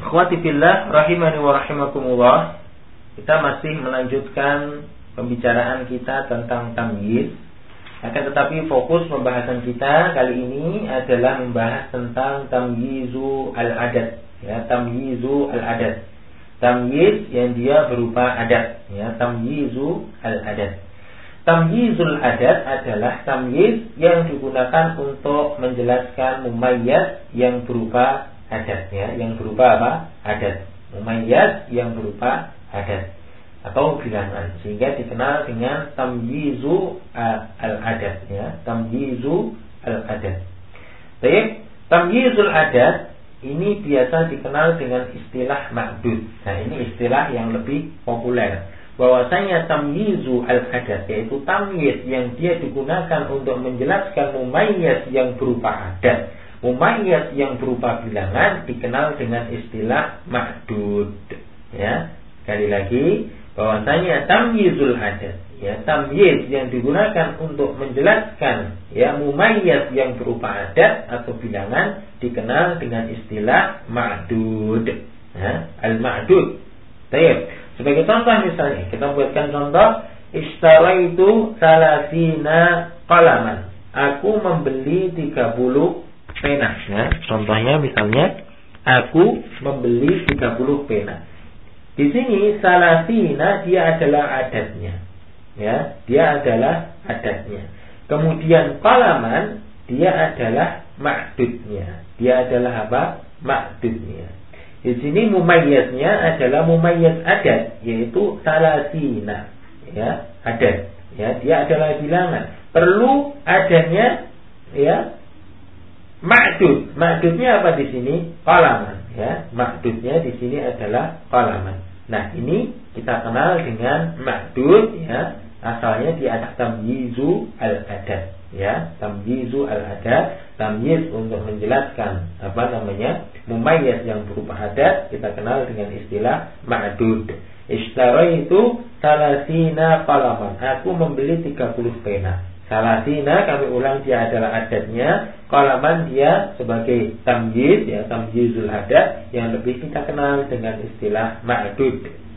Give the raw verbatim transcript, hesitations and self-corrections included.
Ikhwati fillah rahimani wa rahimakumullah. Kita masih melanjutkan pembicaraan kita tentang tamyiz. Akan tetapi fokus pembahasan kita kali ini adalah membahas tentang tamyizu al-adad, ya, tamyizu al-adad. Tamyiz yang dia berupa adat, ya, tamyizu al-adad. Tamyizul adad adalah tamyiz yang digunakan untuk menjelaskan mumayyaz yang berupa adat, ya, yang berupa apa? Adat. Mumayyaz yang berupa adat atau bilangan, sehingga dikenal dengan tamyizu al-adad, ya, tamyizu al-adad. Baik, tamyizul adad ini biasa dikenal dengan istilah ma'dud. Nah, ini istilah yang lebih populer. Bahwasanya tamyizu al-adad, yaitu tamyiz yang dia digunakan untuk menjelaskan mumayyaz yang berupa adat, mumayyaz yang berupa bilangan, dikenal dengan istilah ma'dud. Ya, sekali lagi, bahwasanya tamyizul adad, ya, tamyiz yang digunakan untuk menjelaskan, ya, mumayyaz yang berupa adat atau bilangan, dikenal dengan istilah ma'dud. Ya, al-ma'dud. Baik. Sebagai contoh misalnya, kita buatkan contoh, ishtaraitu salasina qalaman. Aku membeli tiga puluh pena. Ya, contohnya misalnya, aku membeli tiga puluh pena. Di sini salasina dia adalah adatnya. Ya, dia adalah adatnya. Kemudian qalaman dia adalah ma'dudnya. Dia adalah apa? Ma'dudnya. Di sini mumayyaznya adalah mumayyaz adat, yaitu salasina, ya, adat, ya, dia adalah bilangan. Perlu adanya, ya, ma'dud. Ma'dudnya apa di sini? Qalaman, ya. Ma'dudnya di sini adalah qalaman. Nah, ini kita kenal dengan ma'dud, ya. Asalnya dia ada tamyizu al-adad, ya, tamyizu al-adad, tamyiz untuk menjelaskan apa namanya mumayyaz yang berupa adat, kita kenal dengan istilah ma'dud. Ishtaraitu salasina qalaman. Aku membeli tiga puluh pena. Salasina kami ulang dia adalah adatnya, qalaman dia sebagai tamyiz, ya, tamyizul adad yang lebih kita kenal dengan istilah ma'dud.